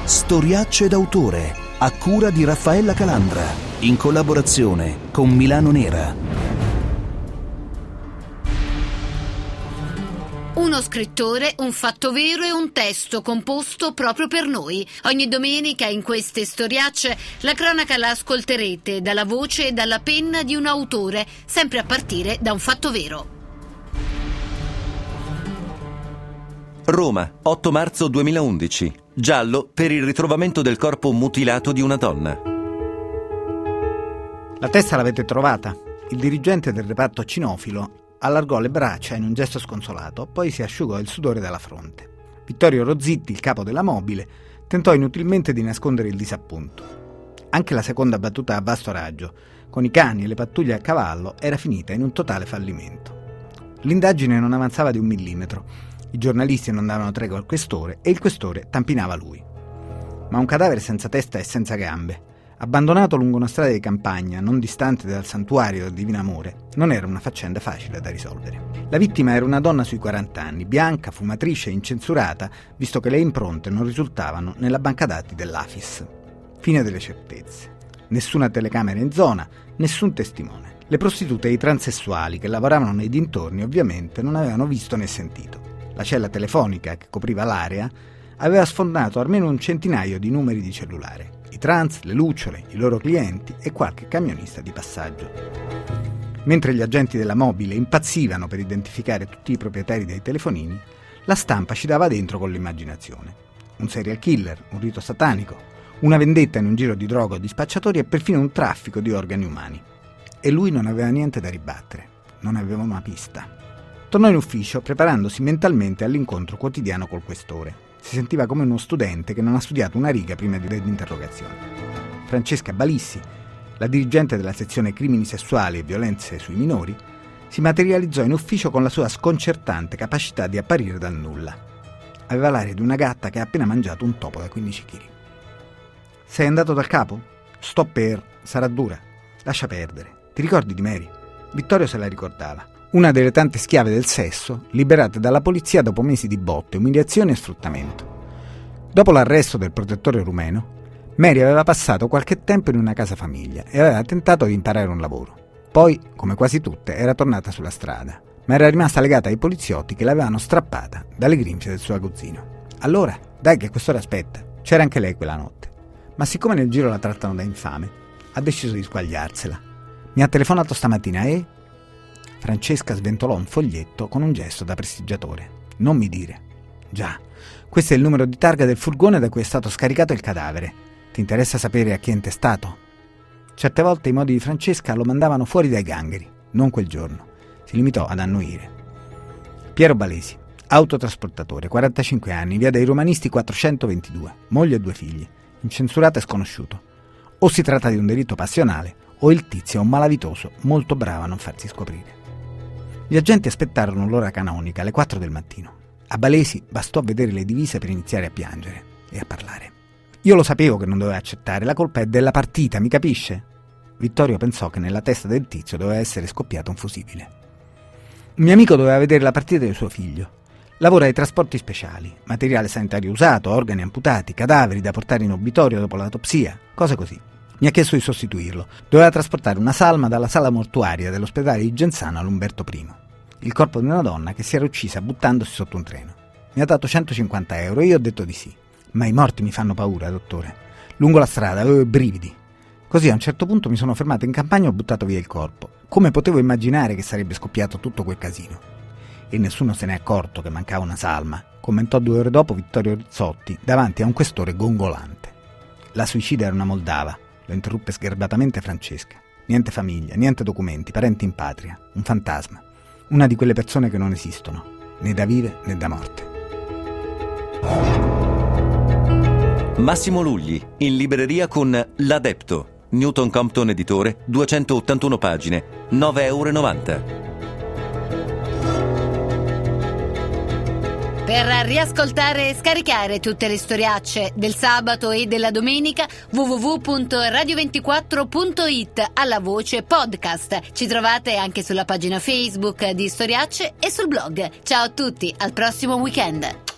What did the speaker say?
Storiacce d'autore, a cura di Raffaella Calandra, in collaborazione con Milano Nera. Uno scrittore, un fatto vero e un testo composto proprio per noi. Ogni domenica in queste storiacce la cronaca la ascolterete dalla voce e dalla penna di un autore, sempre a partire da un fatto vero. Roma, 8 marzo 2011. Giallo per il ritrovamento del corpo mutilato di una donna. La testa l'avete trovata? Il dirigente del reparto cinofilo allargò le braccia in un gesto sconsolato, poi si asciugò il sudore dalla fronte. Vittorio Rozzitti, il capo della mobile, tentò inutilmente di nascondere il disappunto. Anche la seconda battuta a vasto raggio, con i cani e le pattuglie a cavallo, era finita in un totale fallimento. L'indagine non avanzava di 1 millimetro. I giornalisti non davano tregua al questore e il questore tampinava lui. Ma un cadavere senza testa e senza gambe, abbandonato lungo una strada di campagna non distante dal santuario del Divino Amore, non era una faccenda facile da risolvere. La vittima era una donna sui 40 anni, bianca, fumatrice e incensurata, visto che le impronte non risultavano nella banca dati dell'AFIS. Fine delle certezze. Nessuna telecamera in zona, nessun testimone. Le prostitute e i transessuali che lavoravano nei dintorni ovviamente non avevano visto né sentito. La cella telefonica che copriva l'area aveva sfondato almeno un centinaio di numeri di cellulare, i trans, le lucciole, i loro clienti e qualche camionista di passaggio. Mentre gli agenti della mobile impazzivano per identificare tutti i proprietari dei telefonini, la stampa ci dava dentro con l'immaginazione. Un serial killer, un rito satanico, una vendetta in un giro di droga o di spacciatori e perfino un traffico di organi umani. E lui non aveva niente da ribattere, non aveva una pista. Tornò in ufficio preparandosi mentalmente all'incontro quotidiano col questore. Si sentiva come uno studente che non ha studiato una riga prima dell'interrogazione. Francesca Balissi, la dirigente della sezione crimini sessuali e violenze sui minori, si materializzò in ufficio con la sua sconcertante capacità di apparire dal nulla. Aveva l'aria di una gatta che ha appena mangiato un topo da 15 kg. Sei andato dal capo? Sto per... sarà dura. Lascia perdere. Ti ricordi di Mary? Vittorio se la ricordava. Una delle tante schiave del sesso liberate dalla polizia dopo mesi di botte, umiliazioni e sfruttamento. Dopo l'arresto del protettore rumeno, Mary aveva passato qualche tempo in una casa famiglia e aveva tentato di imparare un lavoro. Poi, come quasi tutte, era tornata sulla strada, ma era rimasta legata ai poliziotti che l'avevano strappata dalle grinfie del suo aguzzino. Allora, dai che quest'ora aspetta, c'era anche lei quella notte. Ma siccome nel giro la trattano da infame, ha deciso di squagliarsela. Mi ha telefonato stamattina e... Francesca sventolò un foglietto con un gesto da prestigiatore. Non mi dire. Già, questo è il numero di targa del furgone da cui è stato scaricato il cadavere. Ti interessa sapere a chi è intestato? Certe volte i modi di Francesca lo mandavano fuori dai gangheri. Non quel giorno. Si limitò ad annuire. Piero Balesi, autotrasportatore, 45 anni, via dei Romanisti 422, moglie e 2 figli, incensurato e sconosciuto. O si tratta di un delitto passionale, o il tizio è un malavitoso molto bravo a non farsi scoprire. Gli agenti aspettarono l'ora canonica, alle 4 del mattino. A Balesi bastò vedere le divise per iniziare a piangere e a parlare. Io lo sapevo che non doveva accettare, la colpa è della partita, mi capisce? Vittorio pensò che nella testa del tizio doveva essere scoppiato un fusibile. Un mio amico doveva vedere la partita di suo figlio. Lavora ai trasporti speciali, materiale sanitario usato, organi amputati, cadaveri da portare in obitorio dopo l'autopsia, cose così. Mi ha chiesto di sostituirlo. Doveva trasportare una salma dalla sala mortuaria dell'ospedale di Genzano all'Umberto I. Il corpo di una donna che si era uccisa buttandosi sotto un treno. Mi ha dato 150 euro e io ho detto di sì. Ma i morti mi fanno paura, dottore. Lungo la strada avevo i brividi. Così a un certo punto mi sono fermato in campagna e ho buttato via il corpo. Come potevo immaginare che sarebbe scoppiato tutto quel casino? E nessuno se n'è accorto che mancava una salma, commentò 2 ore dopo Vittorio Rizzotti davanti a un questore gongolante. La suicida era una moldava. Lo interruppe sgarbatamente Francesca. Niente famiglia, niente documenti, parenti in patria, un fantasma. Una di quelle persone che non esistono, né da vive né da morte. Massimo Lugli, in libreria con L'Adepto, Newton Compton editore, 281 pagine, €9,90. Per riascoltare e scaricare tutte le storiacce del sabato e della domenica, www.radio24.it alla voce podcast. Ci trovate anche sulla pagina Facebook di Storiacce e sul blog. Ciao a tutti, al prossimo weekend.